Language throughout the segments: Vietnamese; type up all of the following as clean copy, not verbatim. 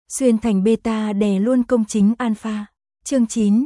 Xuyên thành beta đè luôn công chính alpha. Chương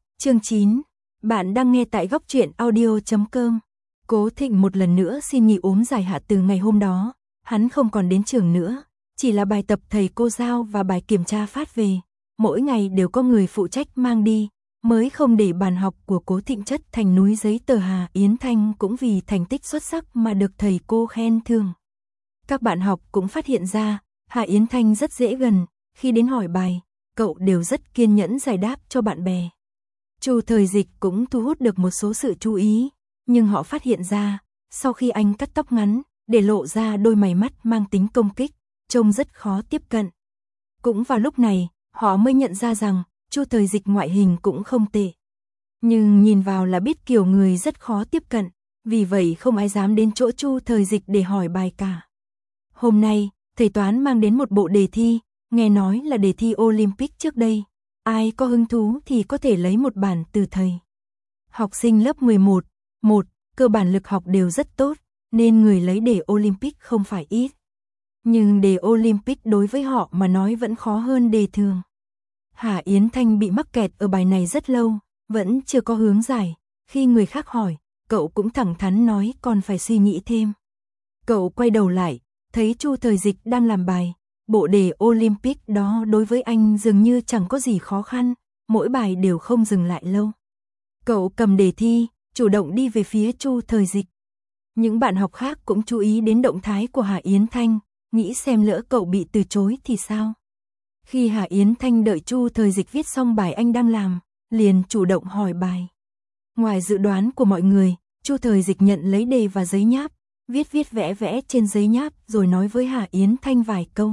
9. Bạn đang nghe tại góc truyện audio.com. Cố Thịnh một lần nữa xin nghỉ ốm dài hạn từ ngày hôm đó, hắn không còn đến trường nữa, chỉ là bài tập thầy cô giao và bài kiểm tra phát về, mỗi ngày đều có người phụ trách mang đi, mới không để bàn học của Cố Thịnh chất thành núi giấy tờ. Hà Yến Thanh cũng vì thành tích xuất sắc mà được thầy cô khen thưởng. Các bạn học cũng phát hiện ra, Hà Yến Thanh rất dễ gần, khi đến hỏi bài, cậu đều rất kiên nhẫn giải đáp cho bạn bè. Chu Thời Dịch cũng thu hút được một số sự chú ý, nhưng họ phát hiện ra, sau khi anh cắt tóc ngắn, để lộ ra đôi mày mắt mang tính công kích, trông rất khó tiếp cận. Cũng vào lúc này, họ mới nhận ra rằng, Chu Thời Dịch ngoại hình cũng không tệ. Nhưng nhìn vào là biết kiểu người rất khó tiếp cận, vì vậy không ai dám đến chỗ Chu Thời Dịch để hỏi bài cả. Hôm nay, thầy toán mang đến một bộ đề thi, nghe nói là đề thi Olympic trước đây. Ai có hứng thú thì có thể lấy một bản từ thầy. Học sinh lớp 11, cơ bản lực học đều rất tốt, nên người lấy đề Olympic không phải ít. Nhưng đề Olympic đối với họ mà nói vẫn khó hơn đề thường. Hà Yến Thanh bị mắc kẹt ở bài này rất lâu, vẫn chưa có hướng giải. Khi người khác hỏi, cậu cũng thẳng thắn nói còn phải suy nghĩ thêm. Cậu quay đầu lại, thấy Chu Thời Dịch đang làm bài. Bộ đề Olympic đó đối với anh dường như chẳng có gì khó khăn, mỗi bài đều không dừng lại lâu. Cậu cầm đề thi, chủ động đi về phía Chu Thời Dịch. Những bạn học khác cũng chú ý đến động thái của Hà Yến Thanh, nghĩ xem lỡ cậu bị từ chối thì sao. Khi Hà Yến Thanh đợi Chu Thời Dịch viết xong bài anh đang làm, liền chủ động hỏi bài. Ngoài dự đoán của mọi người, Chu Thời Dịch nhận lấy đề và giấy nháp, viết vẽ trên giấy nháp rồi nói với Hà Yến Thanh vài câu.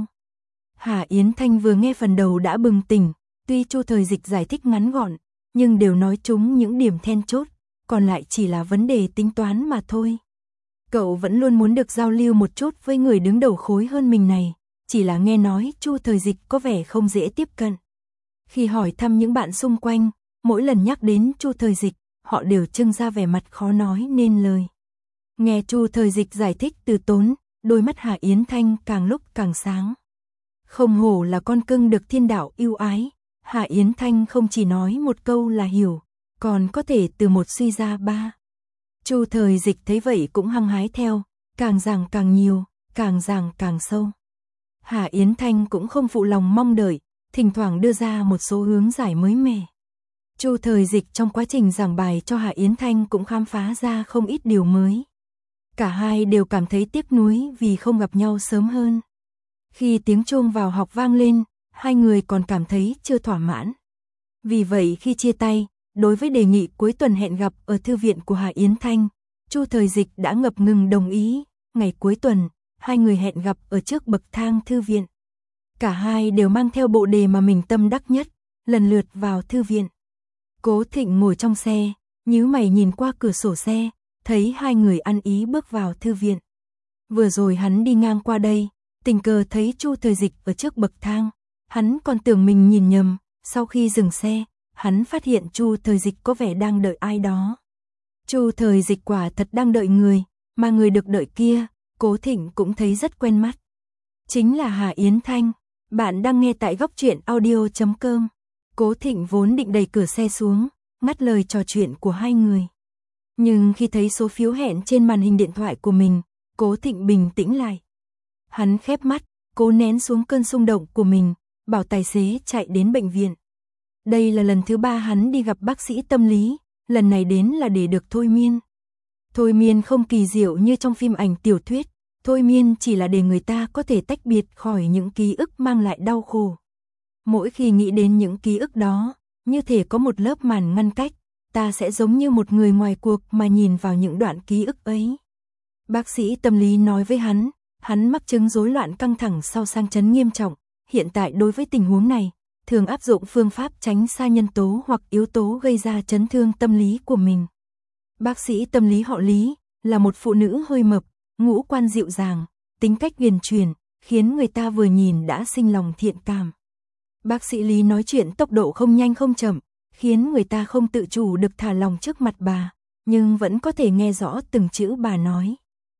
Hà Yến Thanh vừa nghe phần đầu đã bừng tỉnh, tuy Chu Thời Dịch giải thích ngắn gọn, nhưng đều nói trúng những điểm then chốt, còn lại chỉ là vấn đề tính toán mà thôi. Cậu vẫn luôn muốn được giao lưu một chút với người đứng đầu khối hơn mình này, chỉ là nghe nói Chu Thời Dịch có vẻ không dễ tiếp cận. Khi hỏi thăm những bạn xung quanh, mỗi lần nhắc đến Chu Thời Dịch, họ đều trưng ra vẻ mặt khó nói nên lời. Nghe Chu Thời Dịch giải thích từ tốn, đôi mắt Hà Yến Thanh càng lúc càng sáng. Không hổ là con cưng được thiên đạo yêu ái, Hà Yến Thanh không chỉ nói một câu là hiểu, còn có thể từ một suy ra ba. Chu Thời Dịch thấy vậy cũng hăng hái theo, càng giảng càng nhiều, càng giảng càng sâu. Hà Yến Thanh cũng không phụ lòng mong đợi, thỉnh thoảng đưa ra một số hướng giải mới mẻ. Chu Thời Dịch trong quá trình giảng bài cho Hà Yến Thanh cũng khám phá ra không ít điều mới. Cả hai đều cảm thấy tiếc nuối vì không gặp nhau sớm hơn. Khi tiếng chuông vào học vang lên, hai người còn cảm thấy chưa thỏa mãn. Vì vậy khi chia tay, đối với đề nghị cuối tuần hẹn gặp ở thư viện của Hà Yến Thanh, Chu Thời Dịch đã ngập ngừng đồng ý. Ngày cuối tuần, hai người hẹn gặp ở trước bậc thang thư viện. Cả hai đều mang theo bộ đề mà mình tâm đắc nhất, lần lượt vào thư viện. Cố Thịnh ngồi trong xe, nhíu mày nhìn qua cửa sổ xe, thấy hai người ăn ý bước vào thư viện. Vừa rồi hắn đi ngang qua đây, tình cờ thấy Chu Thời Dịch ở trước bậc thang, hắn còn tưởng mình nhìn nhầm, sau khi dừng xe, hắn phát hiện Chu Thời Dịch có vẻ đang đợi ai đó. Chu Thời Dịch quả thật đang đợi người, mà người được đợi kia, Cố Thịnh cũng thấy rất quen mắt. Chính là Hà Yến Thanh, bạn đang nghe tại góc truyện audio.com. Cố Thịnh vốn định đẩy cửa xe xuống, ngắt lời trò chuyện của hai người. Nhưng khi thấy số phiếu hẹn trên màn hình điện thoại của mình, Cố Thịnh bình tĩnh lại. Hắn khép mắt, cố nén xuống cơn xung động của mình, bảo tài xế chạy đến bệnh viện. Đây là lần thứ 3 hắn đi gặp bác sĩ tâm lý, lần này đến là để được thôi miên. Thôi miên không kỳ diệu như trong phim ảnh tiểu thuyết, thôi miên chỉ là để người ta có thể tách biệt khỏi những ký ức mang lại đau khổ. Mỗi khi nghĩ đến những ký ức đó, như thể có một lớp màn ngăn cách, ta sẽ giống như một người ngoài cuộc mà nhìn vào những đoạn ký ức ấy. Bác sĩ tâm lý nói với hắn mắc chứng rối loạn căng thẳng sau sang chấn nghiêm trọng, hiện tại đối với tình huống này, thường áp dụng phương pháp tránh xa nhân tố hoặc yếu tố gây ra chấn thương tâm lý của mình. Bác sĩ tâm lý họ Lý, là một phụ nữ hơi mập, ngũ quan dịu dàng, tính cách huyền chuyển, khiến người ta vừa nhìn đã sinh lòng thiện cảm. Bác sĩ Lý nói chuyện tốc độ không nhanh không chậm, khiến người ta không tự chủ được thả lòng trước mặt bà, nhưng vẫn có thể nghe rõ từng chữ bà nói.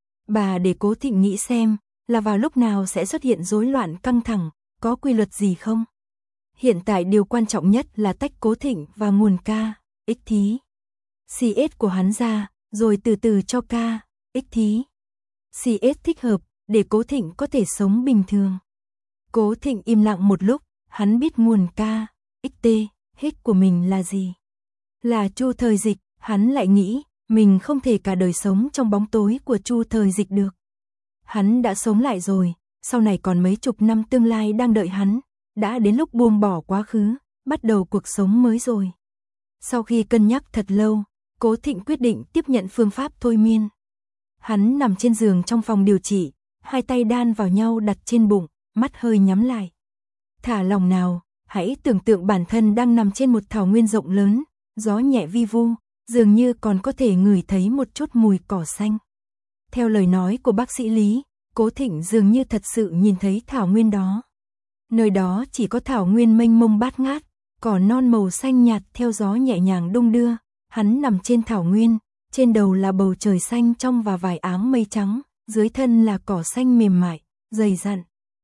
Bà để Cố Thịnh nghĩ xem, là vào lúc nào sẽ xuất hiện rối loạn căng thẳng, có quy luật gì không? Hiện tại điều quan trọng nhất là tách Cố Thịnh và nguồn K, X thí. CS của hắn ra, rồi từ từ cho K, X thí. CS thích hợp, để Cố Thịnh có thể sống bình thường. Cố Thịnh im lặng một lúc, hắn biết nguồn K, XT, hết của mình là gì. Là Chu Thời Dịch, hắn lại nghĩ, mình không thể cả đời sống trong bóng tối của Chu Thời Dịch được. Hắn đã sống lại rồi, sau này còn mấy chục năm tương lai đang đợi hắn, đã đến lúc buông bỏ quá khứ, bắt đầu cuộc sống mới rồi. Sau khi cân nhắc thật lâu, Cố Thịnh quyết định tiếp nhận phương pháp thôi miên. Hắn nằm trên giường trong phòng điều trị, hai tay đan vào nhau đặt trên bụng, mắt hơi nhắm lại. Thả lòng nào, hãy tưởng tượng bản thân đang nằm trên một thảo nguyên rộng lớn, gió nhẹ vi vu, dường như còn có thể ngửi thấy một chút mùi cỏ xanh. Theo lời nói của bác sĩ Lý, Cố Thịnh dường như thật sự nhìn thấy thảo nguyên đó. Nơi đó chỉ có thảo nguyên mênh mông bát ngát, cỏ non màu xanh nhạt theo gió nhẹ nhàng đung đưa, hắn nằm trên thảo nguyên, trên đầu là bầu trời xanh trong và vài áng mây trắng, dưới thân là cỏ xanh mềm mại, dày dặn.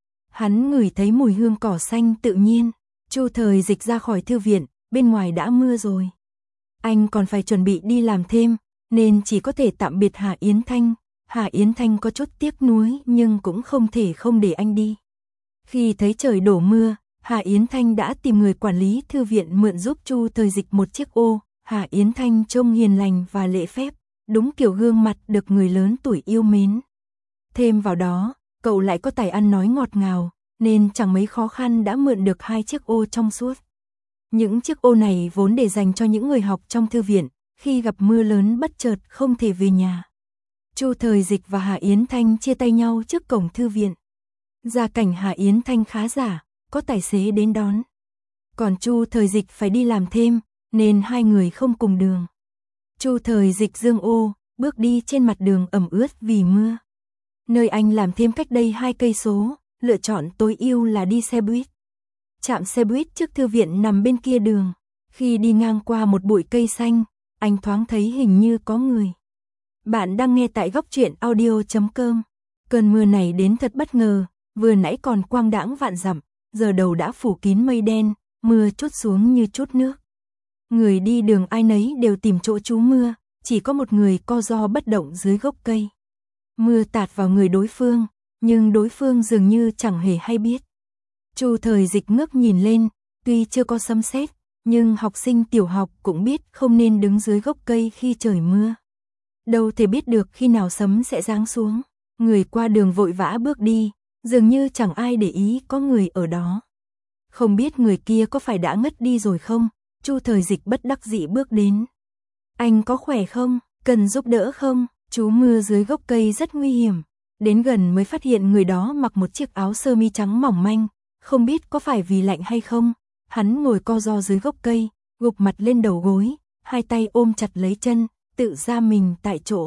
Hắn ngửi thấy mùi hương cỏ xanh tự nhiên. Chu Thời Dịch ra khỏi thư viện, bên ngoài đã mưa rồi. Anh còn phải chuẩn bị đi làm thêm, nên chỉ có thể tạm biệt Hà Yến Thanh. Hà Yến Thanh có chút tiếc nuối nhưng cũng không thể không để anh đi. Khi thấy trời đổ mưa, Hà Yến Thanh đã tìm người quản lý thư viện mượn giúp Chu Thời Dịch một chiếc ô. Hà Yến Thanh trông hiền lành và lễ phép, đúng kiểu gương mặt được người lớn tuổi yêu mến. Thêm vào đó, cậu lại có tài ăn nói ngọt ngào, nên chẳng mấy khó khăn đã mượn được 2 chiếc ô trong suốt. Những chiếc ô này vốn để dành cho những người học trong thư viện, khi gặp mưa lớn bất chợt không thể về nhà. Chu Thời Dịch và Hà Yến Thanh chia tay nhau trước cổng thư viện. Gia cảnh Hà Yến Thanh khá giả, có tài xế đến đón. Còn Chu Thời Dịch phải đi làm thêm, nên hai người không cùng đường. Chu Thời Dịch giương ô, bước đi trên mặt đường ẩm ướt vì mưa. Nơi anh làm thêm cách đây 2 cây số, lựa chọn tối ưu là đi xe buýt. Trạm xe buýt trước thư viện nằm bên kia đường. Khi đi ngang qua một bụi cây xanh, anh thoáng thấy hình như có người. Bạn đang nghe tại góc truyện audio.com. Cơn mưa này đến thật bất ngờ, vừa nãy còn quang đãng vạn dặm, giờ đầu đã phủ kín mây đen, mưa trút xuống như trút nước. Người đi đường ai nấy đều tìm chỗ trú mưa, chỉ có một người co ro bất động dưới gốc cây. Mưa tạt vào người đối phương, nhưng đối phương dường như chẳng hề hay biết. Chu Thời Dịch ngước nhìn lên, tuy chưa có sấm sét, nhưng học sinh tiểu học cũng biết không nên đứng dưới gốc cây khi trời mưa. Đâu thể biết được khi nào sấm sẽ giáng xuống. Người qua đường vội vã bước đi, dường như chẳng ai để ý có người ở đó. Không biết người kia có phải đã ngất đi rồi không? Chu Thời Dịch bất đắc dĩ bước đến. Anh có khỏe không? Cần giúp đỡ không? Trú mưa dưới gốc cây rất nguy hiểm. Đến gần mới phát hiện người đó mặc một chiếc áo sơ mi trắng mỏng manh, không biết có phải vì lạnh hay không. Hắn ngồi co ro dưới gốc cây, gục mặt lên đầu gối, hai tay ôm chặt lấy chân, tự ra mình tại chỗ.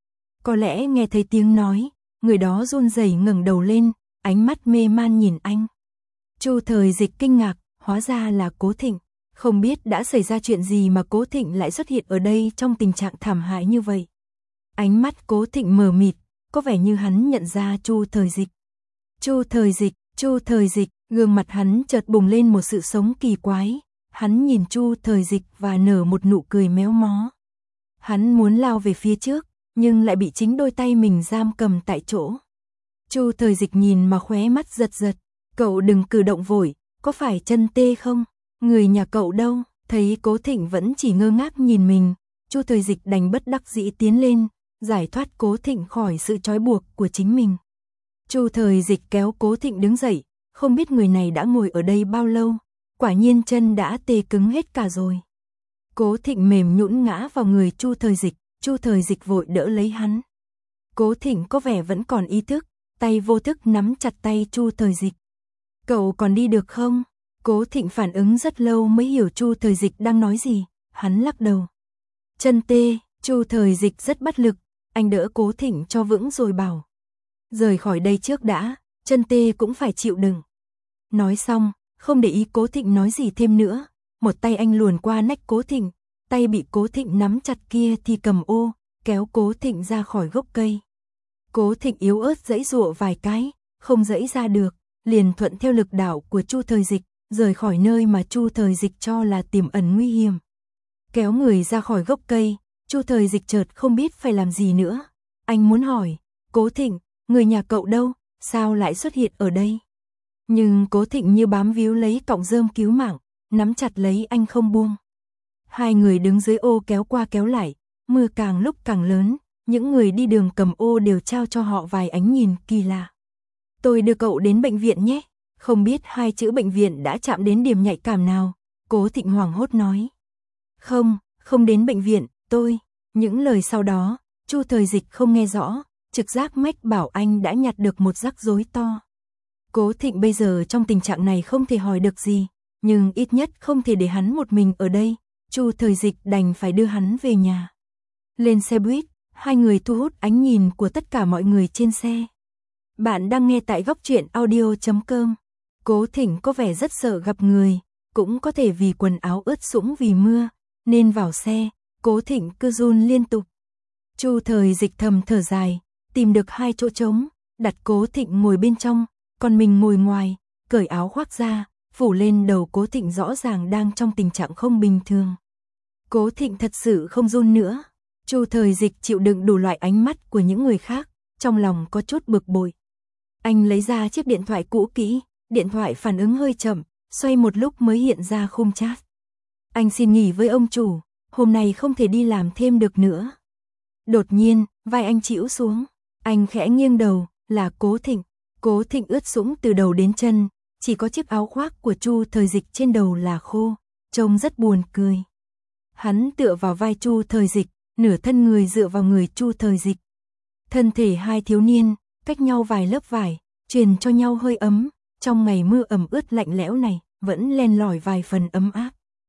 Có lẽ nghe thấy tiếng nói, người đó run rẩy ngẩng đầu lên, ánh mắt mê man nhìn anh. Chu Thời Dịch kinh ngạc, hóa ra là Cố Thịnh. Không biết đã xảy ra chuyện gì mà Cố Thịnh lại xuất hiện ở đây trong tình trạng thảm hại như vậy. Ánh mắt Cố Thịnh mờ mịt, có vẻ như hắn nhận ra Chu Thời Dịch. Chu Thời Dịch, gương mặt hắn chợt bùng lên một sự sống kỳ quái. Hắn nhìn Chu Thời Dịch và nở một nụ cười méo mó. Hắn muốn lao về phía trước, nhưng lại bị chính đôi tay mình giam cầm tại chỗ. Chu Thời Dịch nhìn mà khóe mắt giật giật. Cậu đừng cử động vội, có phải chân tê không? Người nhà cậu đâu? Thấy Cố Thịnh vẫn chỉ ngơ ngác nhìn mình, Chu Thời Dịch đành bất đắc dĩ tiến lên, giải thoát Cố Thịnh khỏi sự trói buộc của chính mình. Chu Thời Dịch kéo Cố Thịnh đứng dậy, không biết người này đã ngồi ở đây bao lâu, quả nhiên chân đã tê cứng hết cả rồi. Cố Thịnh mềm nhũn ngã vào người Chu Thời Dịch vội đỡ lấy hắn. Cố Thịnh có vẻ vẫn còn ý thức, tay vô thức nắm chặt tay Chu Thời Dịch. Cậu còn đi được không? Cố Thịnh phản ứng rất lâu mới hiểu Chu Thời Dịch đang nói gì, hắn lắc đầu. Chân tê, Chu Thời Dịch rất bất lực, anh đỡ Cố Thịnh cho vững rồi bảo. Rời khỏi đây trước đã, chân tê cũng phải chịu đựng. Nói xong, không để ý Cố Thịnh nói gì thêm nữa, một tay anh luồn qua nách Cố Thịnh, tay bị Cố Thịnh nắm chặt kia thì cầm ô, kéo Cố Thịnh ra khỏi gốc cây. Cố Thịnh yếu ớt giãy giụa vài cái, không giãy ra được, liền thuận theo lực đạo của Chu Thời Dịch, rời khỏi nơi mà Chu Thời Dịch cho là tiềm ẩn nguy hiểm. Kéo người ra khỏi gốc cây, Chu Thời Dịch chợt không biết phải làm gì nữa. Anh muốn hỏi, Cố Thịnh, người nhà cậu đâu, sao lại xuất hiện ở đây? Nhưng Cố Thịnh như bám víu lấy cọng rơm cứu mạng, nắm chặt lấy anh không buông. Hai người đứng dưới ô kéo qua kéo lại, mưa càng lúc càng lớn, những người đi đường cầm ô đều trao cho họ vài ánh nhìn kỳ lạ. Tôi đưa cậu đến bệnh viện nhé, không biết hai chữ bệnh viện đã chạm đến điểm nhạy cảm nào, Cố Thịnh hoảng hốt nói. Không đến bệnh viện, tôi. Những lời sau đó, Chu Thời Dịch không nghe rõ, trực giác mách bảo anh đã nhặt được một rắc rối to. Cố Thịnh bây giờ trong tình trạng này không thể hỏi được gì, nhưng ít nhất không thể để hắn một mình ở đây, Chu Thời Dịch đành phải đưa hắn về nhà. Lên xe buýt, hai người thu hút ánh nhìn của tất cả mọi người trên xe. Bạn đang nghe tại góc truyện audio.com. Cố Thịnh có vẻ rất sợ gặp người, cũng có thể vì quần áo ướt sũng vì mưa, nên vào xe, Cố Thịnh cứ run liên tục. Chu Thời Dịch thầm thở dài, tìm được hai chỗ trống, đặt Cố Thịnh ngồi bên trong, còn mình ngồi ngoài, cởi áo khoác ra, phủ lên đầu Cố Thịnh rõ ràng đang trong tình trạng không bình thường. Cố Thịnh thật sự không run nữa. Chu Thời Dịch chịu đựng đủ loại ánh mắt của những người khác, trong lòng có chút bực bội. Anh lấy ra chiếc điện thoại cũ kỹ, điện thoại phản ứng hơi chậm, xoay một lúc mới hiện ra khung chat. Anh xin nghỉ với ông chủ, hôm nay không thể đi làm thêm được nữa. Đột nhiên, vai anh chĩu xuống, anh khẽ nghiêng đầu, là Cố Thịnh. Cố Thịnh ướt sũng từ đầu đến chân, chỉ có chiếc áo khoác của Chu Thời Dịch trên đầu là khô, trông rất buồn cười. Hắn tựa vào vai Chu Thời Dịch, nửa thân người dựa vào người Chu Thời Dịch. Thân thể hai thiếu niên, cách nhau vài lớp vải, truyền cho nhau hơi ấm, trong ngày mưa ẩm ướt lạnh lẽo này, vẫn len lỏi vài phần ấm áp.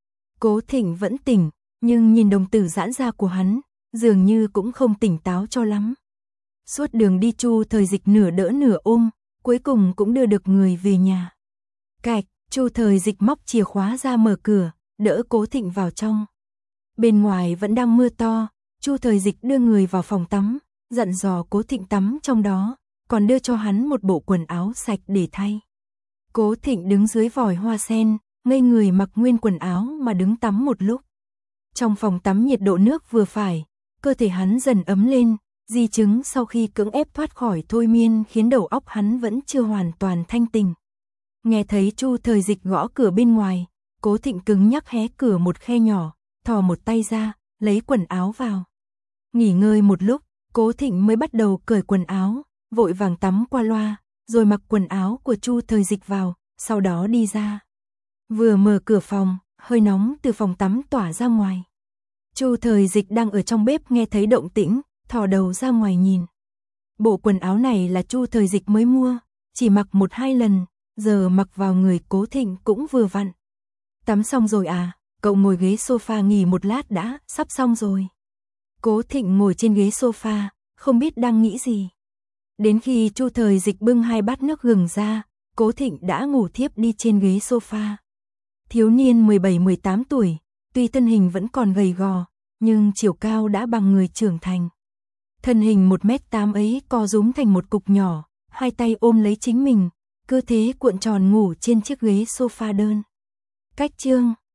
Cố Thịnh vẫn tỉnh, nhưng nhìn đồng tử giãn ra của hắn, dường như cũng không tỉnh táo cho lắm. Suốt đường đi Chu Thời Dịch nửa đỡ nửa ôm, cuối cùng cũng đưa được người về nhà. Cạch, Chu Thời Dịch móc chìa khóa ra mở cửa, đỡ Cố Thịnh vào trong. Bên ngoài vẫn đang mưa to, Chu Thời Dịch đưa người vào phòng tắm, dặn dò Cố Thịnh tắm trong đó, còn đưa cho hắn một bộ quần áo sạch để thay. Cố Thịnh đứng dưới vòi hoa sen, ngây người mặc nguyên quần áo mà đứng tắm một lúc. Trong phòng tắm nhiệt độ nước vừa phải, cơ thể hắn dần ấm lên, di chứng sau khi cưỡng ép thoát khỏi thôi miên khiến đầu óc hắn vẫn chưa hoàn toàn thanh tỉnh. Nghe thấy Chu Thời Dịch gõ cửa bên ngoài, Cố Thịnh cứng nhắc hé cửa một khe nhỏ, thò một tay ra, lấy quần áo vào. Nghỉ ngơi một lúc, Cố Thịnh mới bắt đầu cởi quần áo, vội vàng tắm qua loa, rồi mặc quần áo của Chu Thời Dịch vào, sau đó đi ra. Vừa mở cửa phòng, hơi nóng từ phòng tắm tỏa ra ngoài. Chu Thời Dịch đang ở trong bếp nghe thấy động tĩnh, thò đầu ra ngoài nhìn. Bộ quần áo này là Chu Thời Dịch mới mua, chỉ mặc 1-2 lần, giờ mặc vào người Cố Thịnh cũng vừa vặn. Tắm xong rồi à, cậu ngồi ghế sofa nghỉ một lát đã, sắp xong rồi. Cố Thịnh ngồi trên ghế sofa, không biết đang nghĩ gì. Đến khi Chu Thời Dịch bưng 2 bát nước gừng ra, Cố Thịnh đã ngủ thiếp đi trên ghế sofa. Thiếu niên 17-18 tuổi, tuy thân hình vẫn còn gầy gò, nhưng chiều cao đã bằng người trưởng thành. Thân hình 1m8 ấy co rúm thành một cục nhỏ, hai tay ôm lấy chính mình, cơ thế cuộn tròn ngủ trên chiếc ghế sofa đơn. Cách chương